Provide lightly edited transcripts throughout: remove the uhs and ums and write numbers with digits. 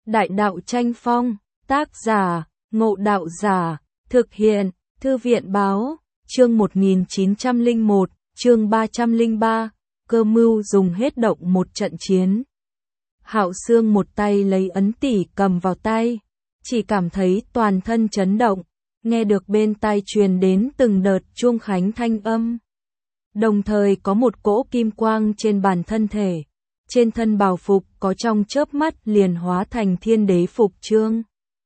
Đại đạo tranh phong, tác giả, Ngộ Đạo Giả, thực hiện, Thư viện báo, chương 1901, chương 303, cơ mưu dùng hết động một trận chiến. Hạo Xương một tay lấy ấn tỷ cầm vào tay, chỉ cảm thấy toàn thân chấn động, nghe được bên tai truyền đến từng đợt chuông khánh thanh âm. Đồng thời có một cỗ kim quang trên bản thân thể, trên thân bào phục có trong chớp mắt liền hóa thành thiên đế phục chương.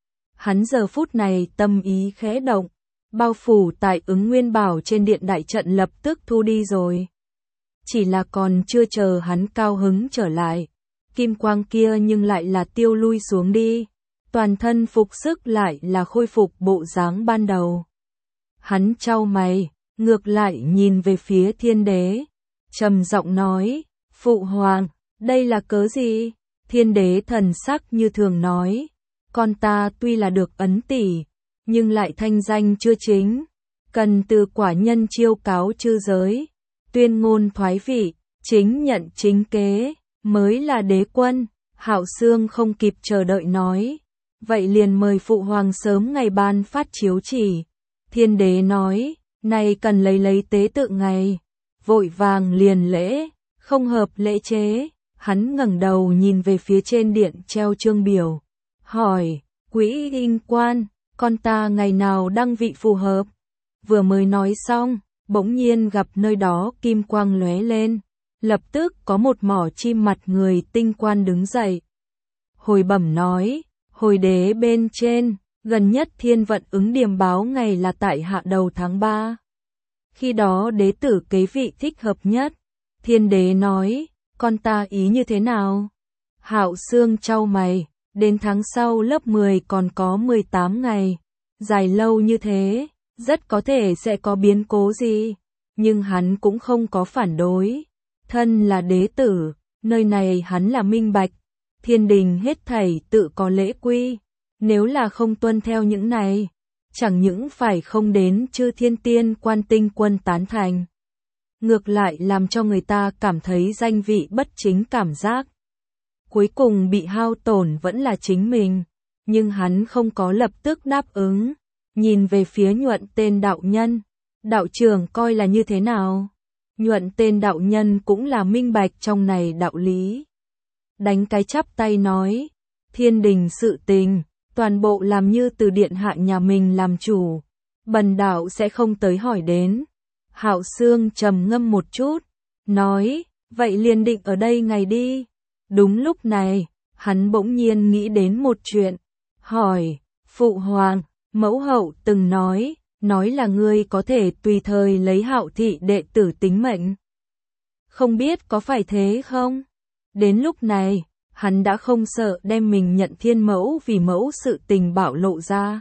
Hắn giờ phút này tâm ý khẽ động, bao phủ tại Ứng Nguyên Bảo trên điện đại trận lập tức thu đi rồi. Chỉ là còn chưa chờ hắn cao hứng trở lại, kim quang kia nhưng lại là tiêu lui xuống đi, toàn thân phục sức lại là khôi phục bộ dáng ban đầu. Hắn chau mày, ngược lại nhìn về phía thiên đế, trầm giọng nói, Phụ Hoàng, đây là cớ gì? Thiên đế thần sắc như thường nói, con ta tuy là được ấn tỷ, nhưng lại thanh danh chưa chính, cần từ quả nhân chiêu cáo chư giới, tuyên ngôn thoái vị, chính nhận chính kế, mới là đế quân. Hạo Xương không kịp chờ đợi nói, vậy liền mời Phụ Hoàng sớm ngày ban phát chiếu chỉ. Thiên đế nói, này cần lấy tế tự ngày, vội vàng liền lễ, không hợp lễ chế. Hắn ngẩng đầu nhìn về phía trên điện treo chương biểu, hỏi, Quỹ Đinh Quan, con ta ngày nào đăng vị phù hợp? Vừa mới nói xong, bỗng nhiên gặp nơi đó kim quang lóe lên, lập tức có một mỏ chim mặt người tinh quan đứng dậy. Hồi bẩm nói, hồi đế bên trên, gần nhất thiên vận ứng điềm báo ngày là tại hạ đầu tháng 3. Khi đó đế tử kế vị thích hợp nhất. Thiên đế nói, con ta ý như thế nào? Hạo Xương chau mày, đến tháng sau lớp 10 còn có 18 ngày, dài lâu như thế, rất có thể sẽ có biến cố gì, nhưng hắn cũng không có phản đối. Thân là đế tử, nơi này hắn là minh bạch, thiên đình hết thảy tự có lễ quy, nếu là không tuân theo những này, chẳng những phải không đến chư thiên tiên quan tinh quân tán thành, ngược lại làm cho người ta cảm thấy danh vị bất chính cảm giác. Cuối cùng bị hao tổn vẫn là chính mình, nhưng hắn không có lập tức đáp ứng, nhìn về phía Nhuận tên đạo nhân, đạo trưởng coi là như thế nào? Nhuận tên đạo nhân cũng là minh bạch trong này đạo lý. Đánh cái chắp tay nói, thiên đình sự tình, toàn bộ làm như từ điện hạ nhà mình làm chủ, bần đạo sẽ không tới hỏi đến. Hạo Xương trầm ngâm một chút, nói, vậy liền định ở đây ngày đi. Đúng lúc này, hắn bỗng nhiên nghĩ đến một chuyện, hỏi, Phụ Hoàng, mẫu hậu từng nói là ngươi có thể tùy thời lấy Hạo thị đệ tử tính mệnh. Không biết có phải thế không? Đến lúc này, hắn đã không sợ đem mình nhận thiên mẫu vì mẫu sự tình bạo lộ ra.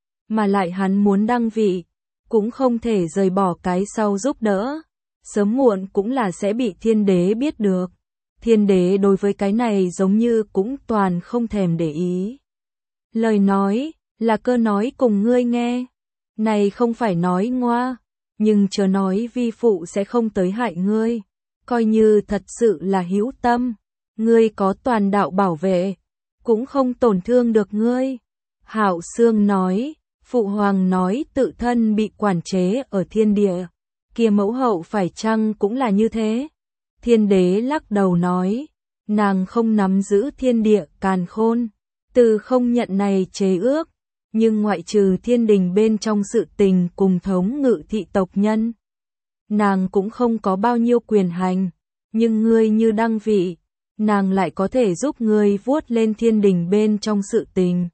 Mà lại hắn muốn đăng vị, cũng không thể rời bỏ cái sau giúp đỡ. Sớm muộn cũng là sẽ bị thiên đế biết được. Thiên đế đối với cái này giống như cũng toàn không thèm để ý. Lời nói, là cơ nói cùng ngươi nghe. Này không phải nói ngoa, nhưng chớ nói vi phụ sẽ không tới hại ngươi. Coi như thật sự là hữu tâm, ngươi có toàn đạo bảo vệ, cũng không tổn thương được ngươi. Hạo Xương nói, Phụ Hoàng nói tự thân bị quản chế ở thiên địa, kia mẫu hậu phải chăng cũng là như thế? Thiên đế lắc đầu nói, nàng không nắm giữ thiên địa càn khôn, từ không nhận này chế ước, nhưng ngoại trừ thiên đình bên trong sự tình cùng thống ngự thị tộc nhân, nàng cũng không có bao nhiêu quyền hành, nhưng ngươi như đăng vị, nàng lại có thể giúp ngươi vuốt lên thiên đình bên trong sự tình.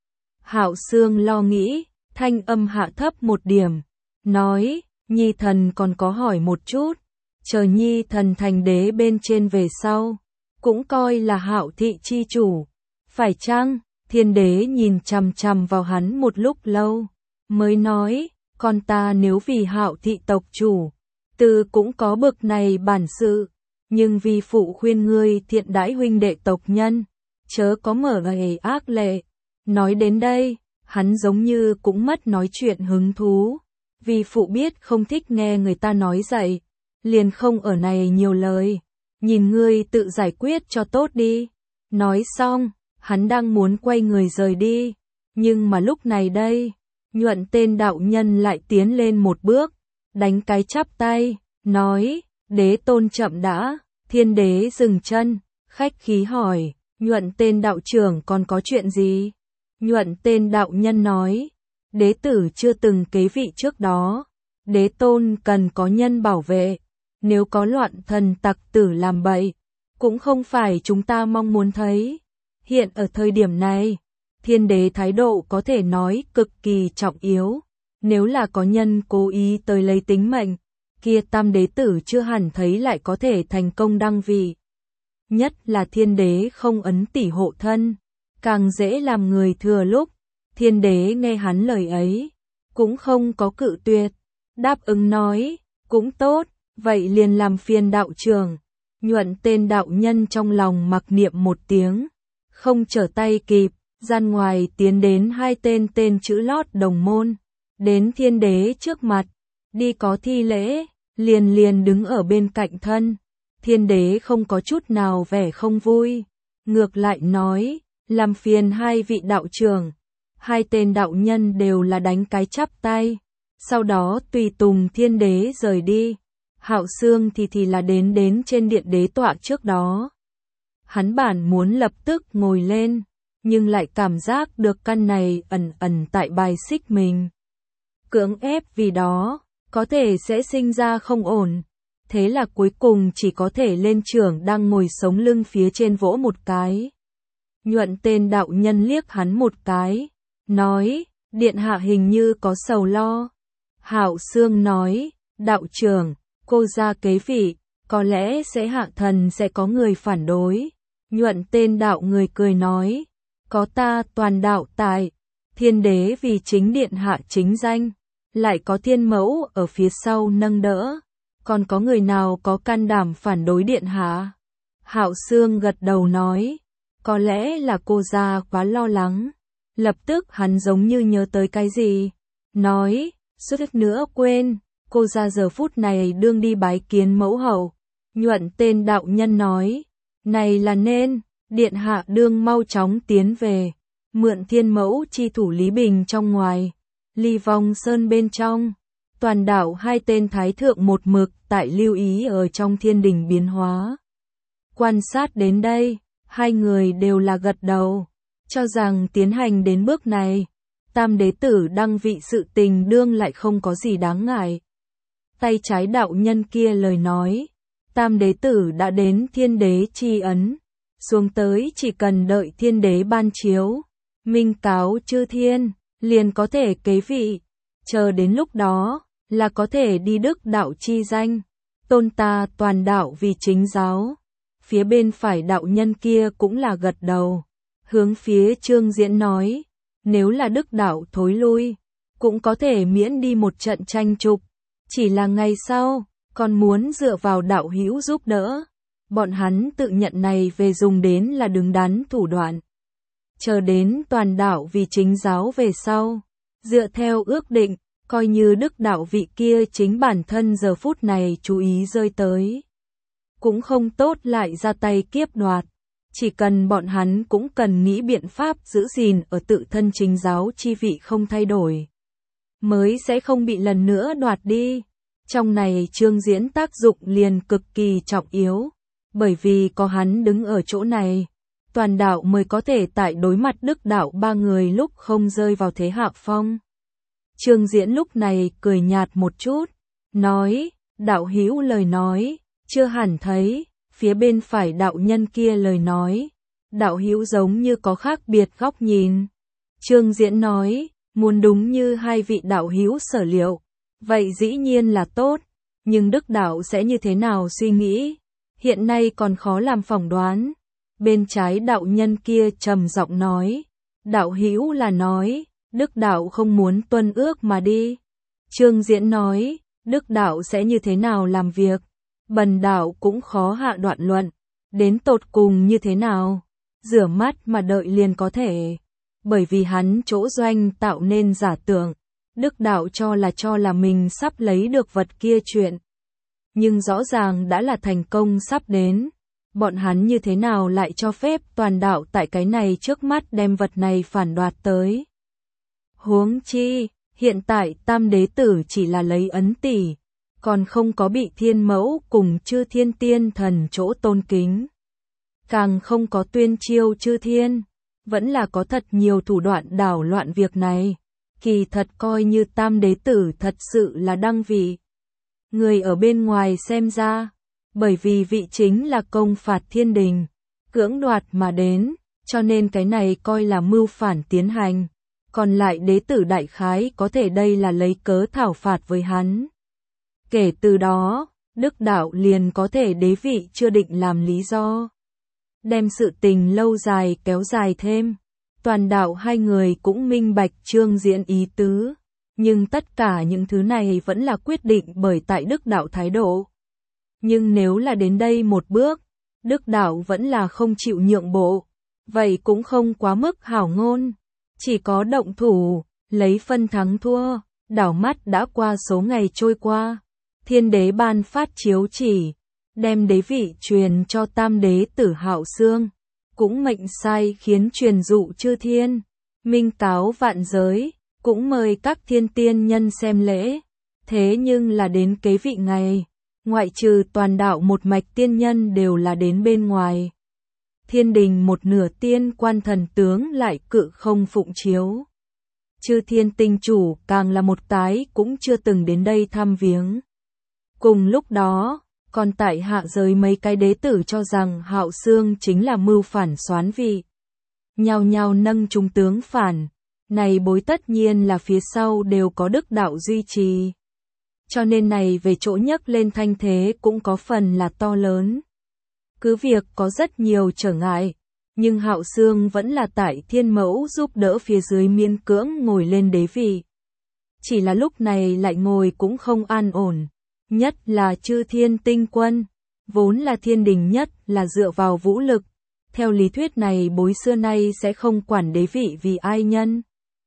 Hạo Xương lo nghĩ, thanh âm hạ thấp một điểm, nói, Nhi thần còn có hỏi một chút, chờ Nhi thần thành đế bên trên về sau, cũng coi là Hạo thị chi chủ, phải chăng? Thiên đế nhìn chằm chằm vào hắn một lúc lâu, mới nói, con ta nếu vì Hạo thị tộc chủ, từ cũng có bực này bản sự, nhưng vì phụ khuyên ngươi thiện đãi huynh đệ tộc nhân, chớ có mở gầy ác lệ. Nói đến đây, hắn giống như cũng mất nói chuyện hứng thú, vì phụ biết không thích nghe người ta nói dạy, liền không ở này nhiều lời, nhìn ngươi tự giải quyết cho tốt đi. Nói xong, Hắn đang muốn quay người rời đi, nhưng mà lúc này đây, Nhuận tên đạo nhân lại tiến lên một bước, đánh cái chắp tay, nói, đế tôn chậm đã. Thiên đế dừng chân, khách khí hỏi, Nhuận tên đạo trưởng còn có chuyện gì? Nhuận tên đạo nhân nói, đế tử chưa từng kế vị trước đó, đế tôn cần có nhân bảo vệ, nếu có loạn thần tặc tử làm bậy, cũng không phải chúng ta mong muốn thấy. Hiện ở thời điểm này, thiên đế thái độ có thể nói cực kỳ trọng yếu, nếu là có nhân cố ý tới lấy tính mệnh, kia tam đế tử chưa hẳn thấy lại có thể thành công đăng vị. Nhất là thiên đế không ấn tỷ hộ thân, càng dễ làm người thừa lúc. Thiên đế nghe hắn lời ấy, cũng không có cự tuyệt, đáp ứng nói, cũng tốt, vậy liền làm phiền đạo trưởng. Nhuận tên đạo nhân trong lòng mặc niệm một tiếng, không trở tay kịp, gian ngoài tiến đến hai tên chữ lót đồng môn, đến thiên đế trước mặt, đi có thi lễ, liền đứng ở bên cạnh thân. Thiên đế không có chút nào vẻ không vui, ngược lại nói, làm phiền hai vị đạo trưởng. Hai tên đạo nhân đều là đánh cái chắp tay, sau đó tùy tùng thiên đế rời đi. Hạo Xương thì là đến trên điện đế tọa trước đó. Hắn bản muốn lập tức ngồi lên, nhưng lại cảm giác được căn này ẩn tại bài xích mình. Cưỡng ép vì đó, có thể sẽ sinh ra không ổn. Thế là cuối cùng chỉ có thể lên trưởng đang ngồi sống lưng phía trên vỗ một cái. Nhuận tên đạo nhân liếc hắn một cái, nói, điện hạ hình như có sầu lo. Hạo Xương nói, đạo trưởng, cô ra kế vị, có lẽ sẽ hạ thần sẽ có người phản đối. Nhuận tên đạo người cười nói, có ta toàn đạo tại, thiên đế vì chính điện hạ chính danh, lại có thiên mẫu ở phía sau nâng đỡ, còn có người nào có can đảm phản đối điện hạ? Hạo Xương gật đầu nói, có lẽ là cô gia quá lo lắng. Lập tức hắn giống như nhớ tới cái gì, nói, suýt nữa quên, cô gia giờ phút này đương đi bái kiến mẫu hậu. Nhuận tên đạo nhân nói, này là nên, điện hạ đương mau chóng tiến về, mượn thiên mẫu chi thủ Lý Bình trong ngoài, Ly Vong Sơn bên trong. Toàn đạo hai tên thái thượng một mực tại lưu ý ở trong thiên đình biến hóa. Quan sát đến đây, hai người đều là gật đầu, cho rằng tiến hành đến bước này, tam đế tử đăng vị sự tình đương lại không có gì đáng ngại. Tay trái đạo nhân kia lời nói, tam đế tử đã đến thiên đế chi ấn, xuống tới chỉ cần đợi thiên đế ban chiếu, minh cáo chư thiên, liền có thể kế vị, chờ đến lúc đó, là có thể đi đức đạo chi danh, tôn ta toàn đạo vì chính giáo. Phía bên phải đạo nhân kia cũng là gật đầu, hướng phía Trương Diễn nói, nếu là đức đạo thối lui, cũng có thể miễn đi một trận tranh trục, chỉ là ngày sau, còn muốn dựa vào đạo hữu giúp đỡ. Bọn hắn tự nhận này về dùng đến là đứng đắn thủ đoạn. Chờ đến toàn đạo vì chính giáo về sau, dựa theo ước định, coi như đức đạo vị kia chính bản thân giờ phút này chú ý rơi tới. Cũng không tốt lại ra tay kiếp đoạt, chỉ cần bọn hắn cũng cần nghĩ biện pháp giữ gìn ở tự thân chính giáo chi vị không thay đổi, mới sẽ không bị lần nữa đoạt đi. Trong này Trương Diễn tác dụng liền cực kỳ trọng yếu, bởi vì có hắn đứng ở chỗ này, toàn đạo mới có thể tại đối mặt đức đạo ba người lúc không rơi vào thế hạ phong. Trương Diễn lúc này cười nhạt một chút, nói, đạo hữu lời nói, chưa hẳn thấy, phía bên phải đạo nhân kia lời nói, đạo hữu giống như có khác biệt góc nhìn. Trương Diễn nói, muốn đúng như hai vị đạo hữu sở liệu, vậy dĩ nhiên là tốt, nhưng đức đạo sẽ như thế nào suy nghĩ, hiện nay còn khó làm phỏng đoán. Bên trái đạo nhân kia trầm giọng nói, đạo hữu là nói, đức đạo không muốn tuân ước mà đi. Trương Diễn nói, đức đạo sẽ như thế nào làm việc, bần đạo cũng khó hạ đoạn luận, đến tột cùng như thế nào, rửa mắt mà đợi liền có thể, bởi vì hắn chỗ doanh tạo nên giả tưởng, đức đạo cho là mình sắp lấy được vật kia chuyện, nhưng rõ ràng đã là thành công sắp đến. bọn hắn như thế nào lại cho phép toàn đạo tại cái này trước mắt đem vật này phản đoạt tới. Huống chi, hiện tại tam đế tử chỉ là lấy ấn tỷ, còn không có bị thiên mẫu cùng chư thiên tiên thần chỗ tôn kính. Càng không có tuyên chiêu chư thiên, vẫn là có thật nhiều thủ đoạn đảo loạn việc này. Kỳ thật coi như tam đế tử thật sự là đăng vị. Người ở bên ngoài xem ra, bởi vì vị chính là công phạt thiên đình, cưỡng đoạt mà đến, cho nên cái này coi là mưu phản tiến hành. Còn lại đế tử đại khái có thể đây là lấy cớ thảo phạt với hắn. Kể từ đó, Đức Đạo liền có thể đế vị chưa định làm lý do. Đem sự tình lâu dài kéo dài thêm. Toàn đạo hai người cũng minh bạch Trương Diễn ý tứ. Nhưng tất cả những thứ này vẫn là quyết định bởi tại Đức Đạo thái độ. Nhưng nếu là đến đây một bước, Đức Đạo vẫn là không chịu nhượng bộ. Vậy cũng không quá mức hảo ngôn. Chỉ có động thủ, lấy phân thắng thua, đảo mắt đã qua số ngày trôi qua. Thiên đế ban phát chiếu chỉ, đem đế vị truyền cho tam đế tử Hạo Xương, cũng mệnh sai khiến truyền dụ chư thiên, minh cáo vạn giới, cũng mời các thiên tiên nhân xem lễ. Thế nhưng là đến kế vị ngày, ngoại trừ toàn đạo một mạch tiên nhân đều là đến bên ngoài. Thiên đình một nửa tiên quan thần tướng lại cự không phụng chiếu. Chư thiên tinh chủ càng là một tái cũng chưa từng đến đây thăm viếng. Cùng lúc đó, còn tại hạ giới mấy cái đế tử cho rằng Hạo Xương chính là mưu phản soán vị. Nhao nhao nâng trung tướng phản, này bối tất nhiên là phía sau đều có Đức Đạo duy trì. Cho nên này về chỗ nhấc lên thanh thế cũng có phần là to lớn. Cứ việc có rất nhiều trở ngại, nhưng Hạo Xương vẫn là tại thiên mẫu giúp đỡ phía dưới miễn cưỡng ngồi lên đế vị. Chỉ là lúc này lại ngồi cũng không an ổn, nhất là chư thiên tinh quân, vốn là thiên đình nhất là dựa vào vũ lực. Theo lý thuyết này bối xưa nay sẽ không quản đế vị vì ai nhân.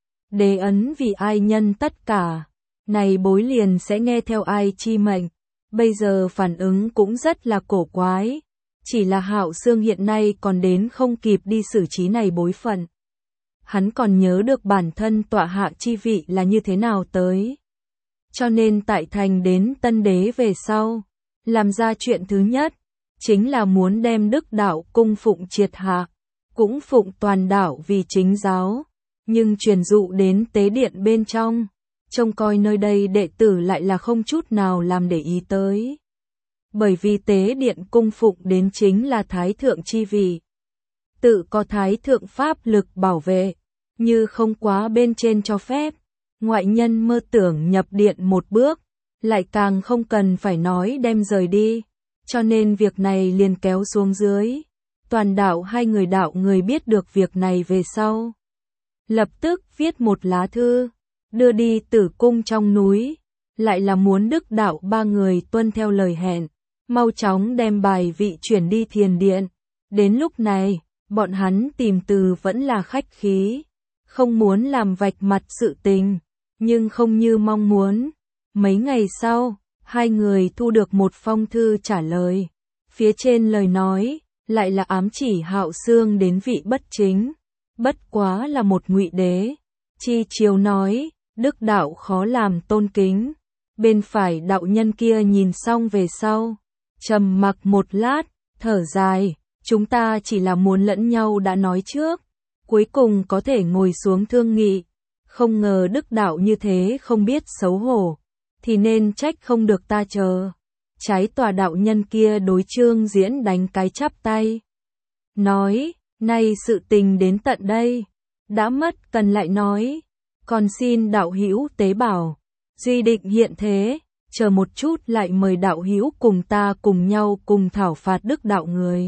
Đế ấn vì ai nhân tất cả, này bối liền sẽ nghe theo ai chi mệnh. Bây giờ phản ứng cũng rất là cổ quái. Chỉ là Hạo Xương hiện nay còn đến không kịp đi xử trí này bối phận. Hắn còn nhớ được bản thân tọa hạ chi vị là như thế nào tới. Cho nên tại thành đến tân đế về sau, làm ra chuyện thứ nhất, chính là muốn đem Đức Đạo cung phụng triệt hạ, cũng phụng toàn đạo vì chính giáo, nhưng truyền dụ đến tế điện bên trong, trông coi nơi đây đệ tử lại là không chút nào làm để ý tới. Bởi vì tế điện cung phụng đến chính là thái thượng chi vị. Tự có thái thượng pháp lực bảo vệ, như không quá bên trên cho phép, ngoại nhân mơ tưởng nhập điện một bước, lại càng không cần phải nói đem rời đi, cho nên việc này liền kéo xuống dưới. Toàn đạo hai người đạo người biết được việc này về sau. Lập tức viết một lá thư, đưa đi Tử cung trong núi, lại là muốn Đức Đạo ba người tuân theo lời hẹn. Mau chóng đem bài vị chuyển đi thiền điện. Đến lúc này, bọn hắn tìm từ vẫn là khách khí, không muốn làm vạch mặt sự tình, nhưng không như mong muốn. Mấy ngày sau, hai người thu được một phong thư trả lời. Phía trên lời nói, lại là ám chỉ Hạo Xương đến vị bất chính, bất quá là một ngụy đế. Chi chiếu nói, Đức Đạo khó làm tôn kính. Bên phải đạo nhân kia nhìn xong về sau, trầm mặc một lát, thở dài, chúng ta chỉ là muốn lẫn nhau đã nói trước, cuối cùng có thể ngồi xuống thương nghị, không ngờ Đức Đạo như thế không biết xấu hổ, thì nên trách không được ta chờ. Trái tòa đạo nhân kia đối Trương Diễn đánh cái chắp tay, nói, nay sự tình đến tận đây, đã mất cần lại nói, còn xin đạo hữu tế bảo, duy định hiện thế. Chờ một chút lại mời đạo hữu cùng ta cùng nhau cùng thảo phạt Đức Đạo người.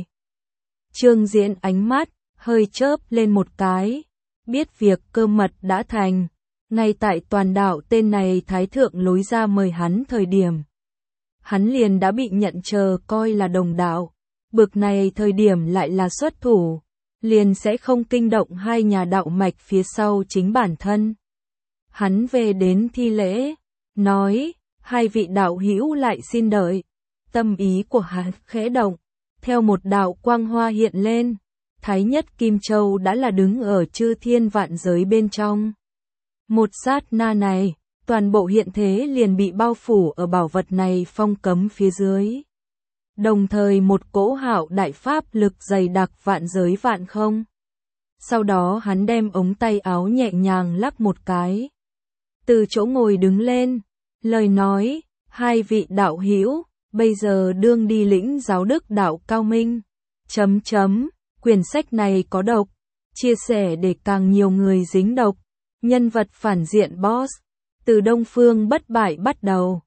Trương Diễn ánh mắt hơi chớp lên một cái, biết việc cơ mật đã thành, ngay tại toàn đạo tên này thái thượng lối ra mời hắn thời điểm. Hắn liền đã bị nhận chờ coi là đồng đạo, bực này thời điểm lại là xuất thủ, liền sẽ không kinh động hai nhà đạo mạch phía sau chính bản thân. Hắn về đến thi lễ, nói, hai vị đạo hữu lại xin đợi. Tâm ý của hắn khẽ động, Theo một đạo quang hoa hiện lên, Thái Nhất Kim Châu đã là đứng ở chư thiên vạn giới bên trong. Một sát na này, toàn bộ hiện thế liền bị bao phủ ở bảo vật này phong cấm phía dưới. Đồng thời một cỗ hạo đại pháp lực dày đặc vạn giới vạn không. Sau đó hắn đem ống tay áo nhẹ nhàng lắc một cái. Từ chỗ ngồi đứng lên, lời nói, hai vị đạo hữu, bây giờ đương đi lĩnh giáo đức đạo cao minh. Quyển sách này có độc, chia sẻ để càng nhiều người dính độc. Nhân vật phản diện boss, từ Đông Phương bất bại bắt đầu.